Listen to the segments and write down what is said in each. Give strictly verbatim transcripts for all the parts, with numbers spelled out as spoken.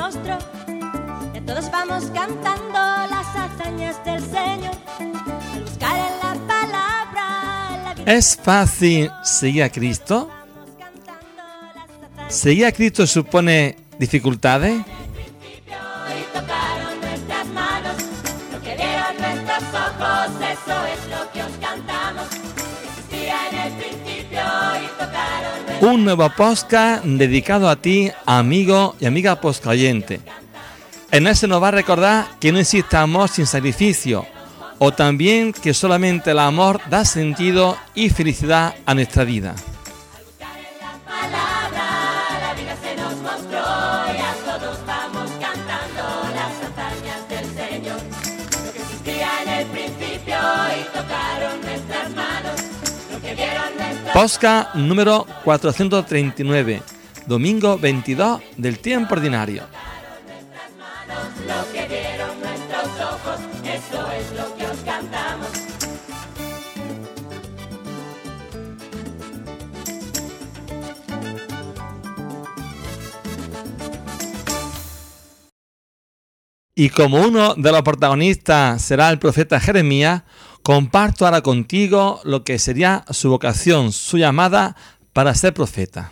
mostró. Ya todos vamos cantando las hazañas del Señor, al buscar en la palabra la vida. ¿Es fácil seguir a Cristo? ¿Seguir a Cristo supone dificultades? Un nuevo podcast dedicado a ti, amigo y amiga podcastoyente. En él se nos va a recordar que no existe amor sin sacrificio, o también que solamente el amor da sentido y felicidad a nuestra vida. Podcast número cuatrocientos treinta y nueve, domingo veintidós del tiempo ordinario. Y como uno de los protagonistas será el profeta Jeremías, comparto ahora contigo lo que sería su vocación, su llamada para ser profeta.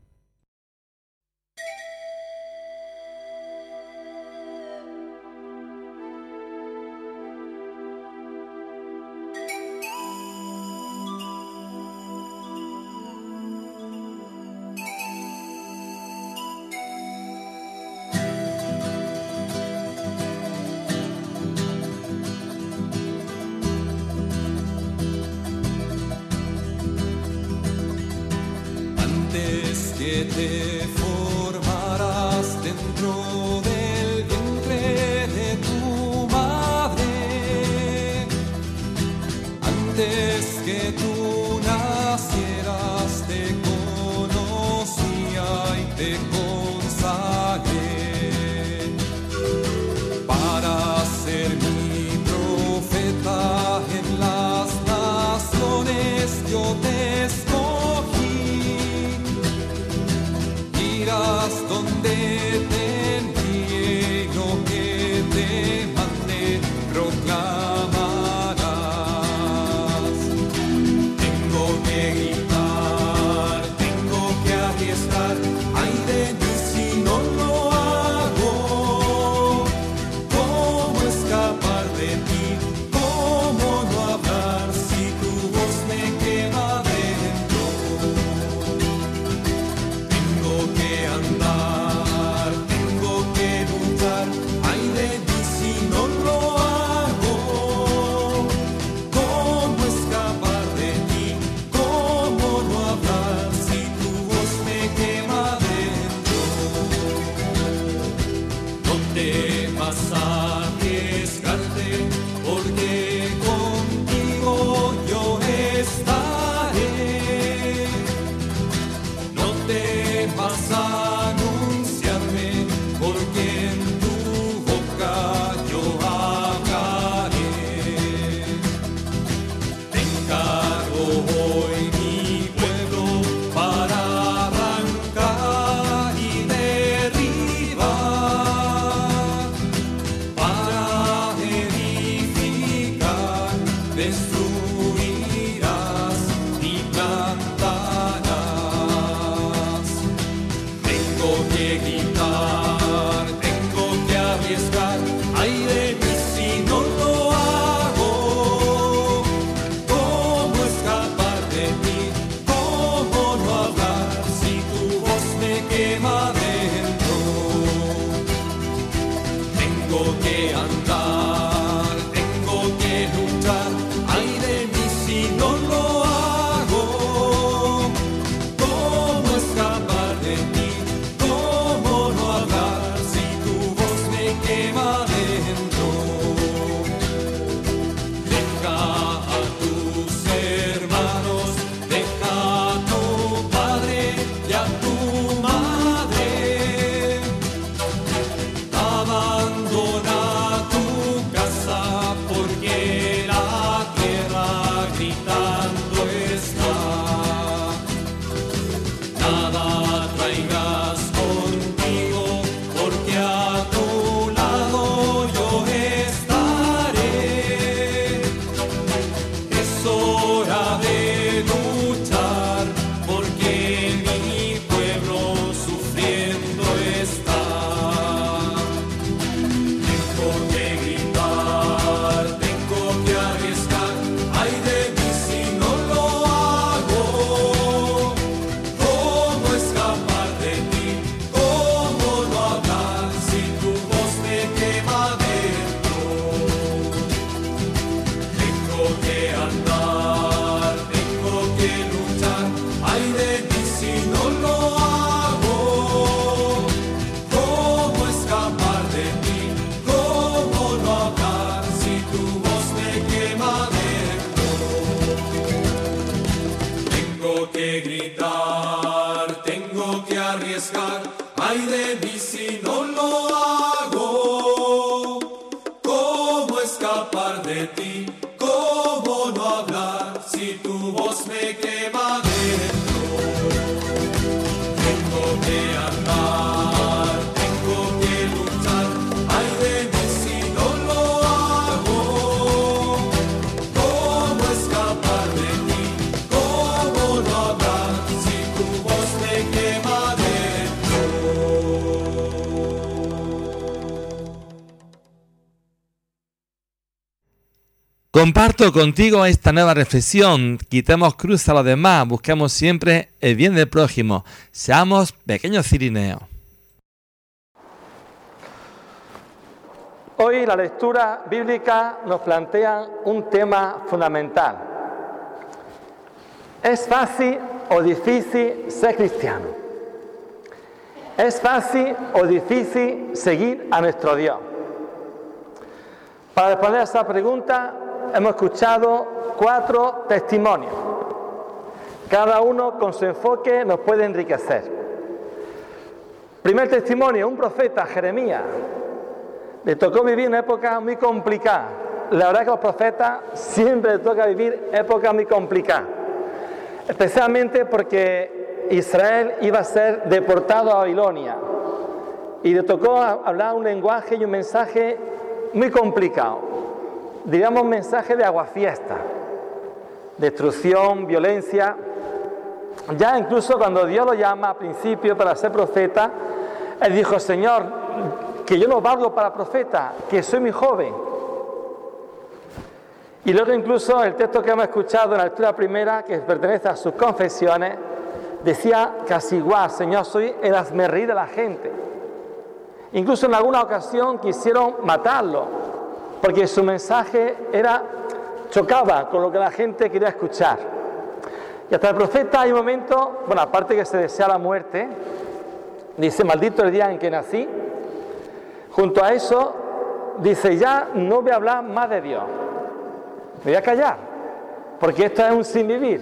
Te formarás dentro del vientre de tu madre, antes que tú nacieras te conocía y te consagré para ser mi profeta en las naciones. Yo te escogí, irás donde te envíe, lo que te mande proclamarás. Tengo que gritar, tengo que arriesgar, ay de mí si no lo hago. ¿Cómo escapar de ti? ¿Cómo no hablar si tu voz me quema dentro? Tengo que andar, tengo que luchar, ay de mí si no lo hago. ¿Cómo escapar de ti? ¿Cómo no hablar si tu voz me quema dentro? No temas arriesgarte, porque contigo yo estaré. No temas anunciarme, porque en tu boca yo hablaré. Te encargo hoy mi pueblo para arrancar y derribar, para edificar, destruirás y plantarás. Tengo que gritar, tengo que arriesgar, ay de mí si no lo hago. ¿Cómo escapar de ti? ¿Cómo no hablar si tu voz me quema dentro? Tengo que andar, tengo que luchar, ay escapar de ti? ¿Cómo no hablar si tu voz me quema dentro? Tengo que andar, tengo que luchar, ay de mí si no lo hago. ¿Cómo escapar de ti? ¿Cómo no hablar si tu voz me quema dentro? Comparto contigo esta nueva reflexión. Quitemos cruz a los demás, busquemos siempre el bien del prójimo. Seamos pequeños cirineos. Hoy la lectura bíblica nos plantea un tema fundamental. ¿Es fácil o difícil ser cristiano? ¿Es fácil o difícil seguir a nuestro Dios? Para responder a esa pregunta, hemos escuchado cuatro testimonios. Cada uno con su enfoque nos puede enriquecer. Primer testimonio, un profeta, Jeremías. Le tocó vivir una época muy complicada. La verdad que a los profetas siempre les toca vivir épocas muy complicadas. Especialmente porque Israel iba a ser deportado a Babilonia. Y le tocó hablar un lenguaje y un mensaje muy complicado. Digamos, un mensaje de aguafiesta, destrucción, violencia. Ya incluso cuando Dios lo llama al principio para ser profeta, él dijo: Señor, que yo no valgo para profeta, que soy muy joven. Y luego incluso el texto que hemos escuchado en la lectura primera, que pertenece a sus confesiones, decía casi igual: Señor, soy el hazmerreír de la gente. Incluso en alguna ocasión quisieron matarlo, porque su mensaje era, chocaba con lo que la gente quería escuchar. Y hasta el profeta hay un momento, bueno, aparte que se desea la muerte, dice: maldito el día en que nací. Junto a eso, dice: ya no voy a hablar más de Dios, me voy a callar, porque esto es un sin vivir.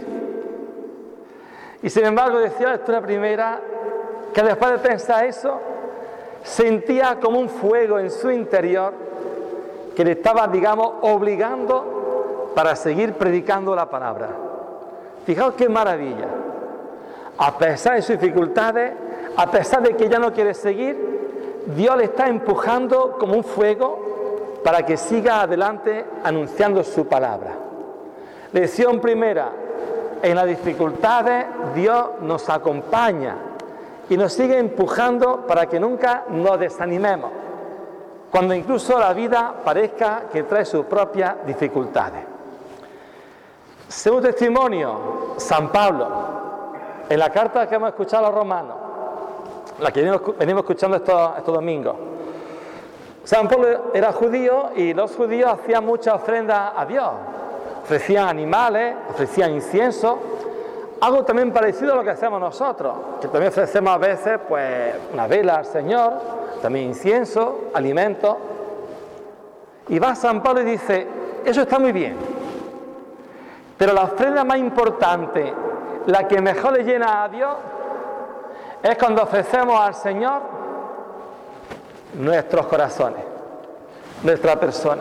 Y sin embargo, decía la lectura primera, que después de pensar eso, sentía como un fuego en su interior que le estaba, digamos, obligando para seguir predicando la palabra. Fijaos qué maravilla. A pesar de sus dificultades, a pesar de que ya no quiere seguir, Dios le está empujando como un fuego para que siga adelante anunciando su palabra. Lección primera: en las dificultades Dios nos acompaña y nos sigue empujando para que nunca nos desanimemos, cuando incluso la vida parezca que trae sus propias dificultades. Segundo testimonio, San Pablo, en la carta que hemos escuchado a los romanos, la que venimos, venimos escuchando estos, estos domingos. San Pablo era judío y los judíos hacían muchas ofrendas a Dios. Ofrecían animales, ofrecían incienso, algo también parecido a lo que hacemos nosotros, que también ofrecemos a veces pues una vela al Señor, también incienso, alimentos. Y va San Pablo y dice: eso está muy bien, pero la ofrenda más importante, la que mejor le llena a Dios, es cuando ofrecemos al Señor nuestros corazones, nuestra persona.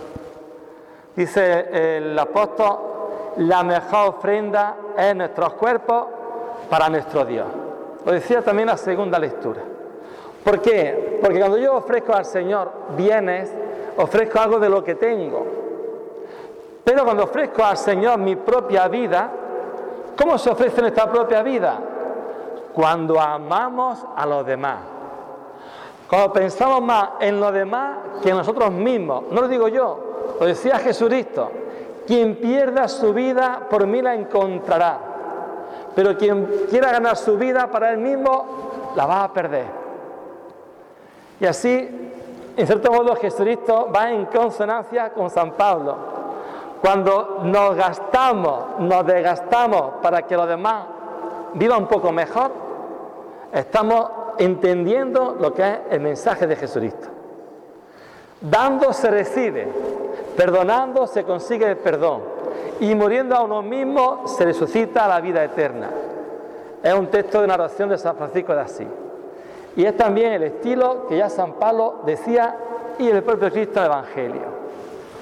Dice el apóstol: la mejor ofrenda es nuestros cuerpos para nuestro Dios. Lo decía también la segunda lectura. ¿Por qué? Porque cuando yo ofrezco al Señor bienes, ofrezco algo de lo que tengo. Pero cuando ofrezco al Señor mi propia vida, ¿cómo se ofrece nuestra propia vida? Cuando amamos a los demás. Cuando pensamos más en los demás que en nosotros mismos. No lo digo yo, lo decía Jesucristo: quien pierda su vida por mí la encontrará, pero quien quiera ganar su vida para él mismo la va a perder. Y así, en cierto modo, Jesucristo va en consonancia con San Pablo. Cuando nos gastamos, nos desgastamos para que los demás vivan un poco mejor, estamos entendiendo lo que es el mensaje de Jesucristo. Dando se recibe, perdonando se consigue el perdón, y muriendo a uno mismo se resucita a la vida eterna. Es un texto de una oración de San Francisco de Asís. Y es también el estilo que ya San Pablo decía y el propio Cristo del Evangelio.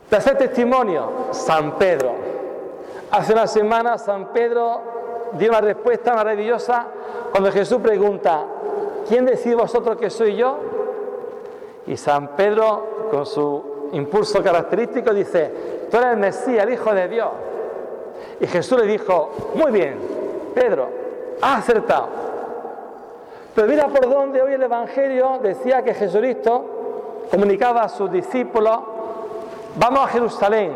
Tercer testimonio, San Pedro. Hace una semana San Pedro dio una respuesta maravillosa cuando Jesús pregunta, ¿quién decís vosotros que soy yo? Y San Pedro, con su impulso característico, dice, tú eres el Mesías, el Hijo de Dios. Y Jesús le dijo, muy bien, Pedro, has acertado. Pero mira por dónde hoy el Evangelio decía que Jesucristo comunicaba a sus discípulos, vamos a Jerusalén,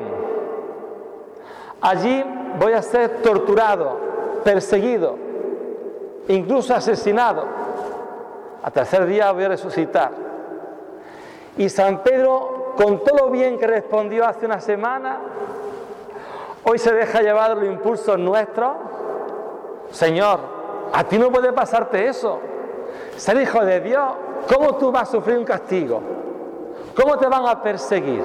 allí voy a ser torturado, perseguido, incluso asesinado. Al tercer día voy a resucitar. Y San Pedro, con todo lo bien que respondió hace una semana, hoy se deja llevar de los impulsos nuestros. Señor, a ti no puede pasarte eso. Ser hijo de Dios, ¿cómo tú vas a sufrir un castigo? ¿Cómo te van a perseguir?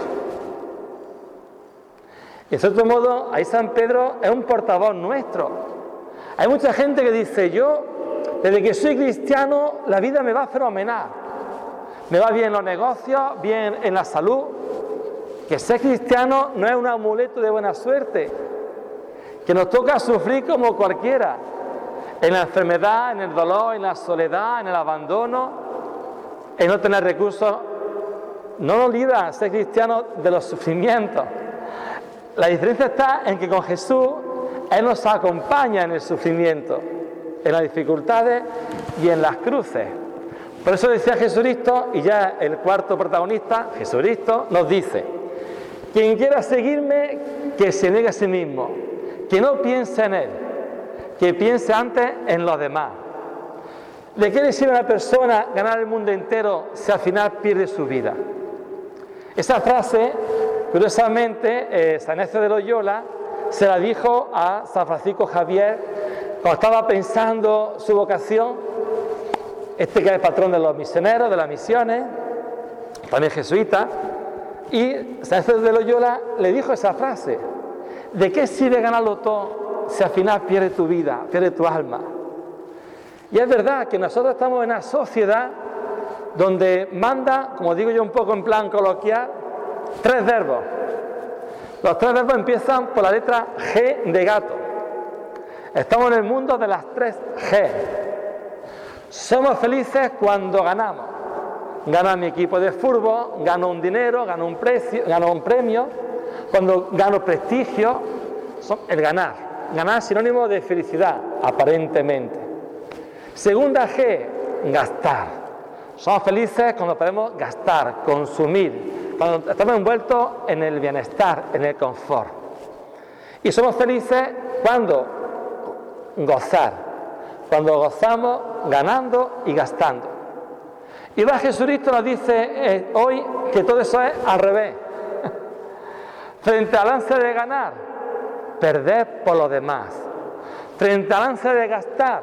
Y de cierto modo, ahí San Pedro es un portavoz nuestro. Hay mucha gente que dice, yo, desde que soy cristiano, la vida me va fenomenal. Me va bien en los negocios, bien en la salud. Que ser cristiano no es un amuleto de buena suerte. Que nos toca sufrir como cualquiera. En la enfermedad, en el dolor, en la soledad, en el abandono, en no tener recursos. No nos libra ser cristiano de los sufrimientos. La diferencia está en que con Jesús, Él nos acompaña en el sufrimiento, en las dificultades y en las cruces. Por eso decía Jesucristo, y ya el cuarto protagonista, Jesucristo, nos dice, quien quiera seguirme, que se niegue a sí mismo, que no piense en Él, que piense antes en los demás. ¿De qué le sirve a una persona ganar el mundo entero si al final pierde su vida? Esa frase, curiosamente, eh, San Ignacio de Loyola se la dijo a San Francisco Javier cuando estaba pensando su vocación, este que es el patrón de los misioneros, de las misiones, también jesuita, y San Ignacio de Loyola le dijo esa frase, ¿de qué sirve ganarlo todo si al final pierde tu vida, pierde tu alma? Y es verdad que nosotros estamos en una sociedad donde manda, como digo yo un poco en plan coloquial, tres verbos. Los tres verbos empiezan por la letra G de gato. Estamos en el mundo de las tres G. Somos felices cuando ganamos. Gana mi equipo de fútbol, gano un dinero, gano un, precio, gano un premio, cuando gano prestigio, el ganar. Ganar es sinónimo de felicidad, aparentemente. Segunda G, gastar. Somos felices cuando podemos gastar, consumir, cuando estamos envueltos en el bienestar, en el confort. Y somos felices cuando gozar, cuando gozamos ganando y gastando. Y va Jesucristo nos dice eh, hoy que todo eso es al revés. Frente al ansia de ganar, perder por los demás. Frente al ansia de gastar,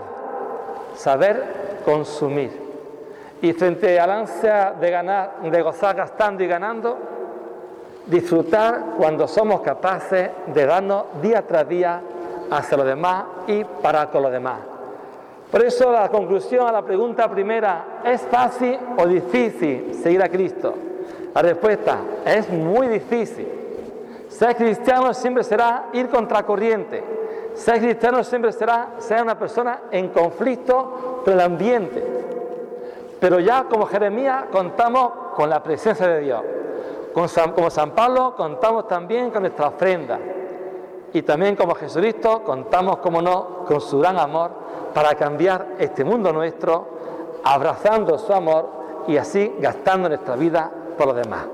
saber consumir. Y frente al ansia de ganar, de gozar gastando y ganando, disfrutar cuando somos capaces de darnos día tras día hacia los demás y para con los demás. Por eso la conclusión a la pregunta primera, ¿es fácil o difícil seguir a Cristo? La respuesta es muy difícil. Ser cristiano siempre será ir contracorriente. Ser cristiano siempre será ser una persona en conflicto con el ambiente. Pero ya como Jeremías contamos con la presencia de Dios. Con San, como San Pablo contamos también con nuestra ofrenda. Y también como Jesucristo contamos, como no, con su gran amor para cambiar este mundo nuestro, abrazando su amor y así gastando nuestra vida por los demás.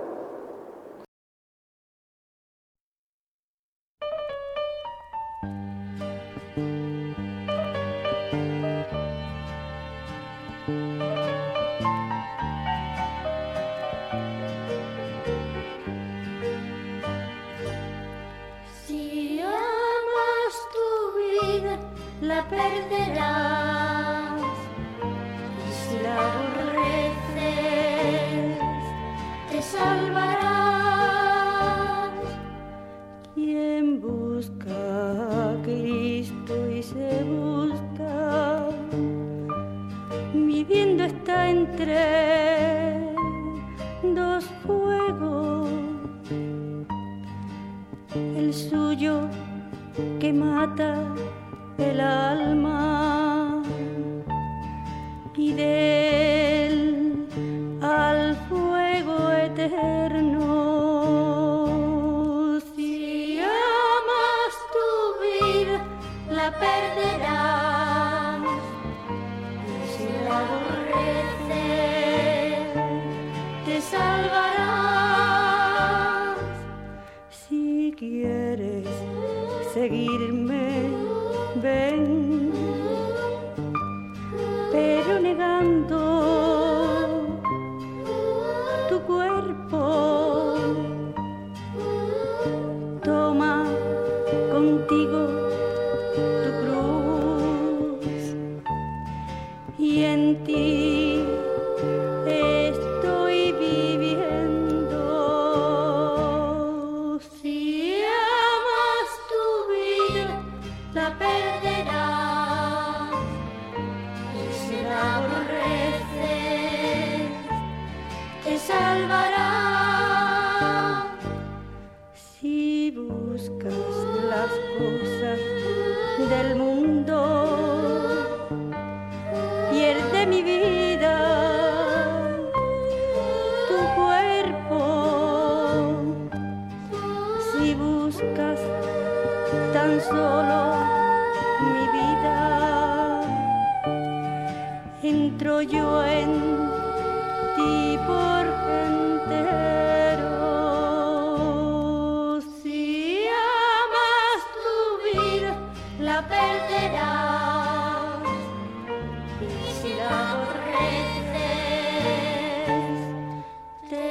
La perderás y si la aborreces te salvarás. Quien busca a Cristo y se busca, viviendo está entre dos fuegos, que mata el alma y del al fuego eterno. Si amas tu vida, la perderás, y si la aborreces, te salvarás. Si quieres seguirme, ven, pero negando tu cuerpo. Toma contigo tu cruz y en ti estoy viviendo. Si amas tu vida, la perderás, y si la aborreces, te salvarás. Si buscas las cosas del mundo, pierde mi vida tu cuerpo. Si buscas tan solo mi vida, entro yo en ti por entero. Si amas tu vida, la perderás, y si la aborreces, te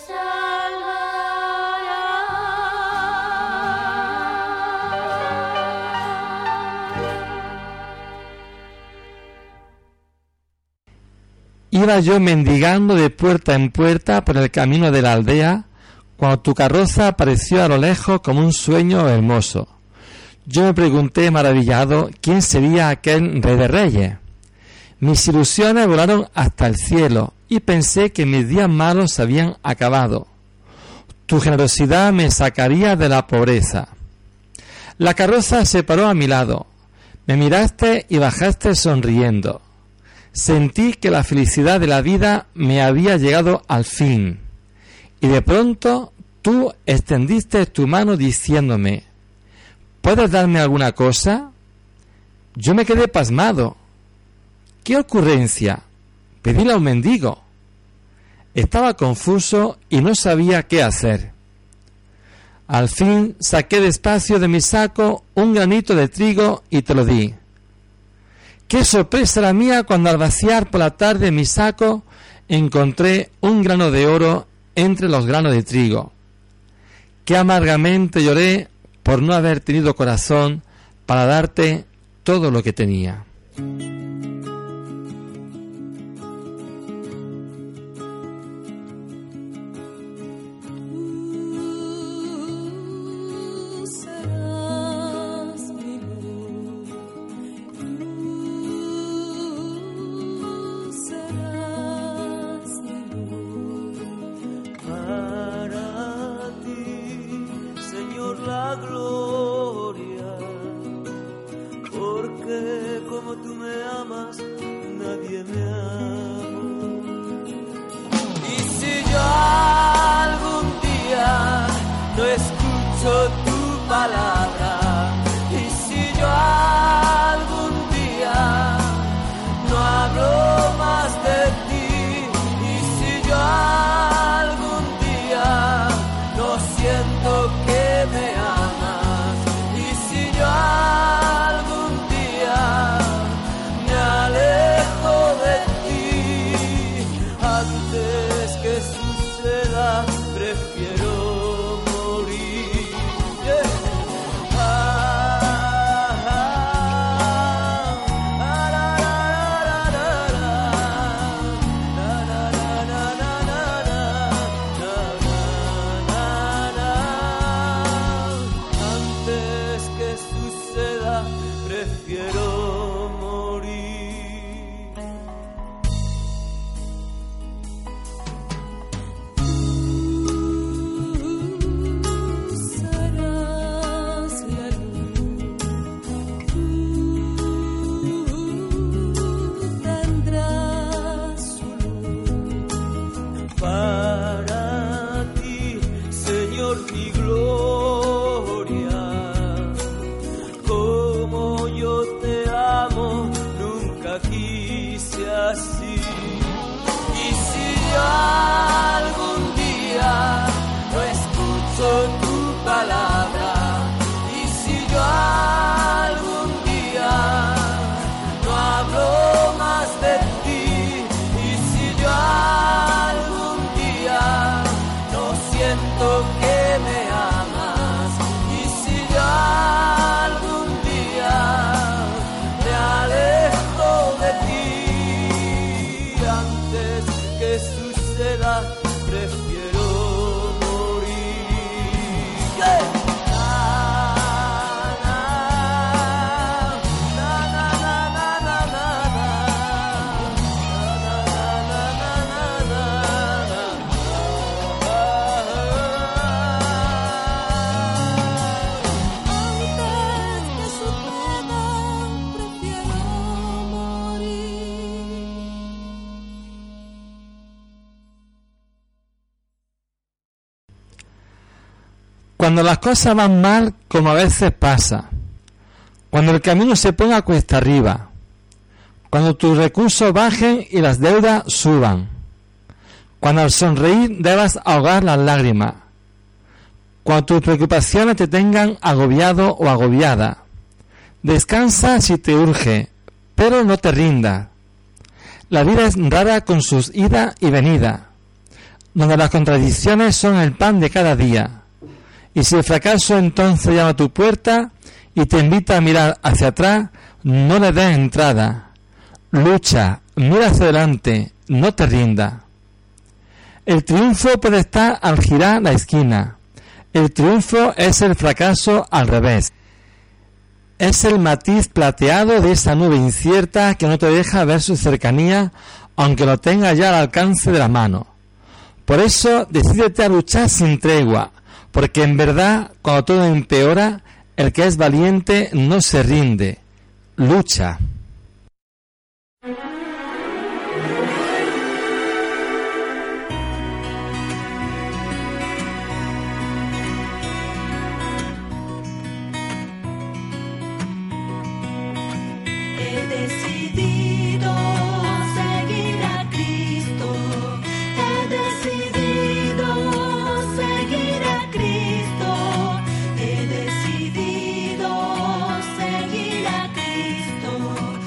Iba yo mendigando de puerta en puerta por el camino de la aldea, cuando tu carroza apareció a lo lejos como un sueño hermoso. Yo me pregunté maravillado quién sería aquel rey de reyes. Mis ilusiones volaron hasta el cielo y pensé que mis días malos se habían acabado. Tu generosidad me sacaría de la pobreza. La carroza se paró a mi lado. Me miraste y bajaste sonriendo. Sentí que la felicidad de la vida me había llegado al fin. Y de pronto tú extendiste tu mano diciéndome: ¿puedes darme alguna cosa? Yo me quedé pasmado. ¿Qué ocurrencia? Pedíle a un mendigo. Estaba confuso y no sabía qué hacer. Al fin saqué despacio de mi saco un granito de trigo y te lo di. ¡Qué sorpresa la mía cuando al vaciar por la tarde mi saco encontré un grano de oro entre los granos de trigo! ¡Qué amargamente lloré por no haber tenido corazón para darte todo lo que tenía! Señor, mi gloria. Como yo te amo, nunca quise así. Y si yo algún día no escucho tu palabra, y si yo algún día no hablo más de ti, y si yo algún día no siento que me amas, y si yo algún día me alejo de ti, antes que suceda prefiero morir. ¡Yeah! Cuando las cosas van mal, como a veces pasa, cuando el camino se ponga cuesta arriba, cuando tus recursos bajen y las deudas suban, cuando al sonreír debas ahogar las lágrimas, cuando tus preocupaciones te tengan agobiado o agobiada, descansa si te urge, pero no te rindas. La vida es rara con sus idas y venidas, donde las contradicciones son el pan de cada día. Y si el fracaso entonces llama a tu puerta y te invita a mirar hacia atrás, no le des entrada. Lucha, mira hacia adelante, no te rindas. El triunfo puede estar al girar la esquina. El triunfo es el fracaso al revés. Es el matiz plateado de esa nube incierta que no te deja ver su cercanía, aunque lo tenga ya al alcance de la mano. Por eso, decídete a luchar sin tregua, porque en verdad, cuando todo empeora, el que es valiente no se rinde, lucha. He decidido seguir a Cristo, he decidido seguir a Cristo, he decidido seguir a Cristo.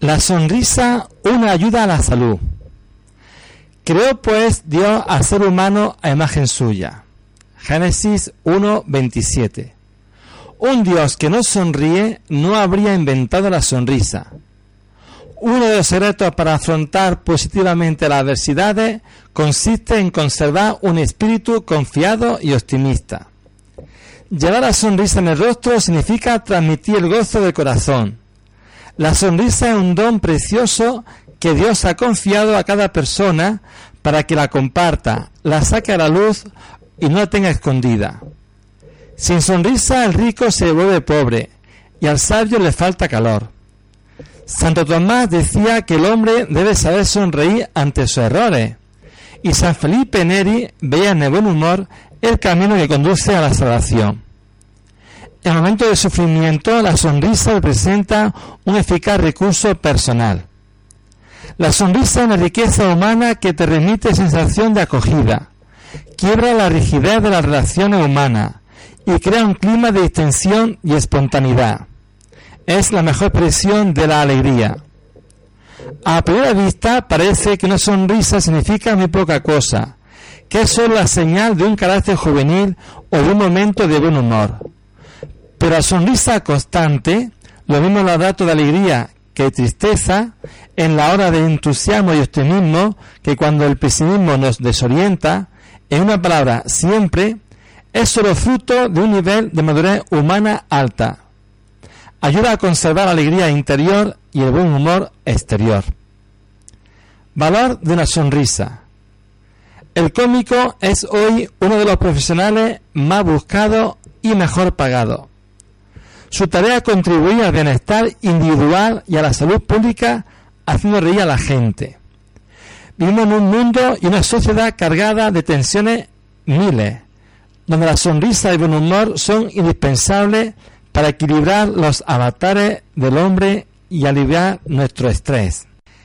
La sonrisa, una ayuda a la salud. Creó pues Dios al ser humano a imagen suya. Génesis uno veintisiete. Un Dios que no sonríe no habría inventado la sonrisa. Uno de los secretos para afrontar positivamente las adversidades consiste en conservar un espíritu confiado y optimista. Llevar la sonrisa en el rostro significa transmitir el gozo del corazón. La sonrisa es un don precioso que Dios ha confiado a cada persona para que la comparta, la saque a la luz y no la tenga escondida. Sin sonrisa el rico se vuelve pobre y al sabio le falta calor. Santo Tomás decía que el hombre debe saber sonreír ante sus errores, y San Felipe Neri veía en el buen humor el camino que conduce a la salvación. En momentos de sufrimiento, la sonrisa representa un eficaz recurso personal. La sonrisa es una riqueza humana que te remite sensación de acogida, quiebra la rigidez de las relaciones humanas y crea un clima de distensión y espontaneidad. Es la mejor expresión de la alegría. A primera vista parece que una sonrisa significa muy poca cosa, que es solo la señal de un carácter juvenil o de un momento de buen humor. Pero la sonrisa constante, lo mismo los datos de alegría que de tristeza, en la hora de entusiasmo y optimismo, que cuando el pesimismo nos desorienta, en una palabra, siempre, es solo fruto de un nivel de madurez humana alta. Ayuda a conservar la alegría interior y el buen humor exterior. Valor de una sonrisa. El cómico es hoy uno de los profesionales más buscados y mejor pagados. Su tarea es contribuir al bienestar individual y a la salud pública haciendo reír a la gente. Vivimos en un mundo y una sociedad cargada de tensiones miles, donde la sonrisa y el buen humor son indispensables para equilibrar los avatares del hombre y aliviar nuestro estrés.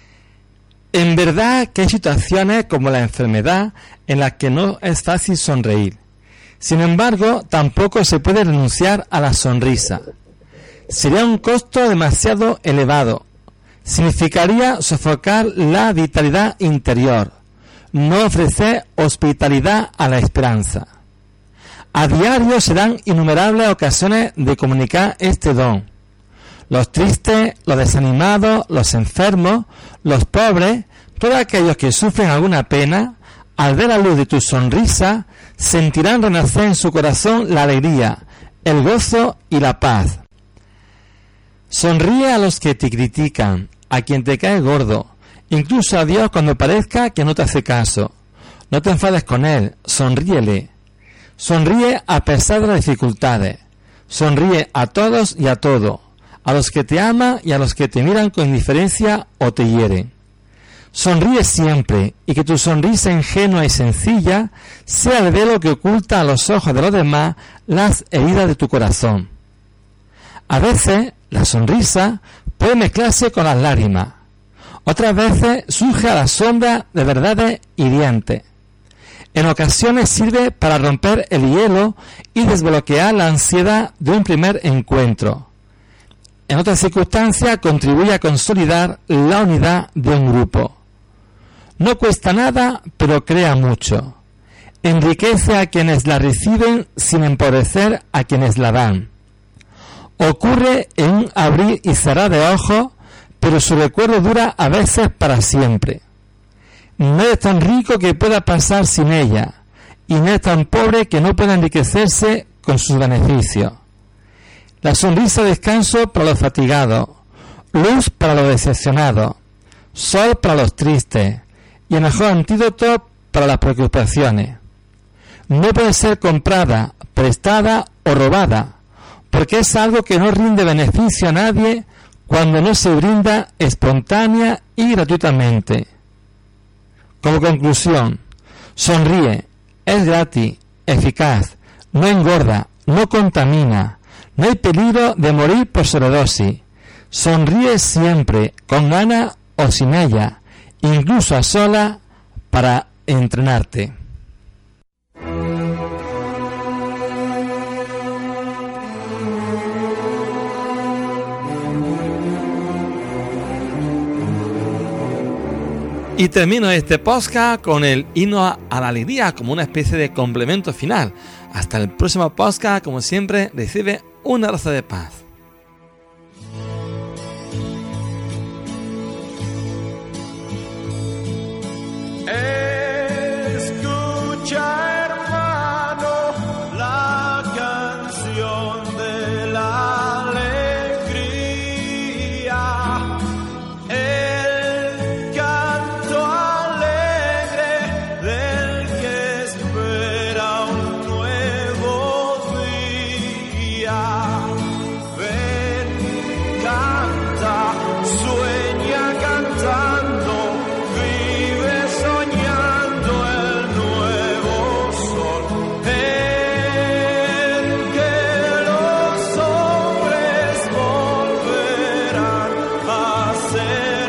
En verdad que hay situaciones como la enfermedad en las que no es fácil sonreír. Sin embargo, tampoco se puede renunciar a la sonrisa. Sería un costo demasiado elevado. Significaría sofocar la vitalidad interior, no ofrecer hospitalidad a la esperanza. A diario se dan innumerables ocasiones de comunicar este don. Los tristes, los desanimados, los enfermos, los pobres, todos aquellos que sufren alguna pena, al ver la luz de tu sonrisa, sentirán renacer en su corazón la alegría, el gozo y la paz. Sonríe a los que te critican, a quien te cae gordo, incluso a Dios cuando parezca que no te hace caso. No te enfades con Él, sonríele. Sonríe a pesar de las dificultades. Sonríe a todos y a todo, a los que te aman y a los que te miran con indiferencia o te hieren. Sonríe siempre, y que tu sonrisa ingenua y sencilla sea el velo que oculta a los ojos de los demás las heridas de tu corazón. A veces la sonrisa puede mezclarse con las lágrimas. Otras veces surge a la sombra de verdades hirientes. En ocasiones sirve para romper el hielo y desbloquear la ansiedad de un primer encuentro. En otras circunstancias contribuye a consolidar la unidad de un grupo. No cuesta nada, pero crea mucho. Enriquece a quienes la reciben sin empobrecer a quienes la dan. Ocurre en un abrir y cerrar de ojos, pero su recuerdo dura a veces para siempre. No es tan rico que pueda pasar sin ella, y no es tan pobre que no pueda enriquecerse con sus beneficios. La sonrisa descanso para los fatigados, luz para los decepcionados, sol para los tristes, y el mejor antídoto para las preocupaciones. No puede ser comprada, prestada o robada, porque es algo que no rinde beneficio a nadie cuando no se brinda espontánea y gratuitamente. Como conclusión, sonríe, es gratis, eficaz, no engorda, no contamina, no hay peligro de morir por sobredosis. Sonríe siempre, con ganas o sin ella, incluso a sola, para entrenarte. Y termino este podcast con el himno a la alegría como una especie de complemento final. Hasta el próximo podcast, como siempre, recibe un abrazo de paz. Escucha, hermano, la canción de la alegría, el canto alegre del que espera un nuevo día. Ven, canta, sueña cantando, vive soñando el nuevo sol, en que los hombres volverán a ser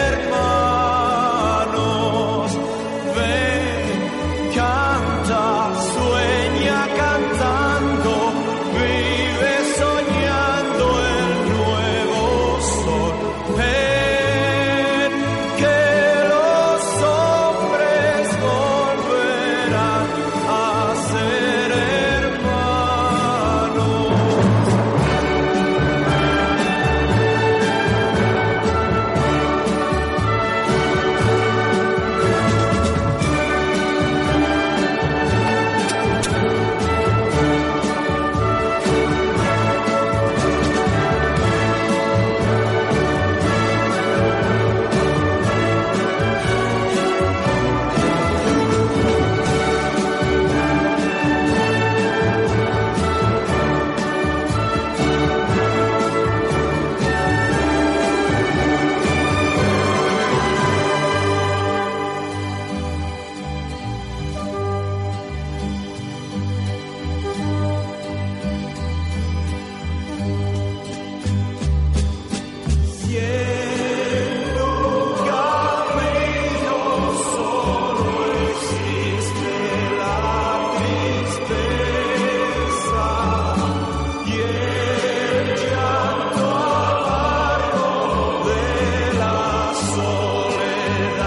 hermanos. Ven, canta, sueña cantando, vive soñando el nuevo sol, en que los hombres volverán a ser hermanos. Siendo camino solo existe la tristeza y el llanto amargo de la soledad.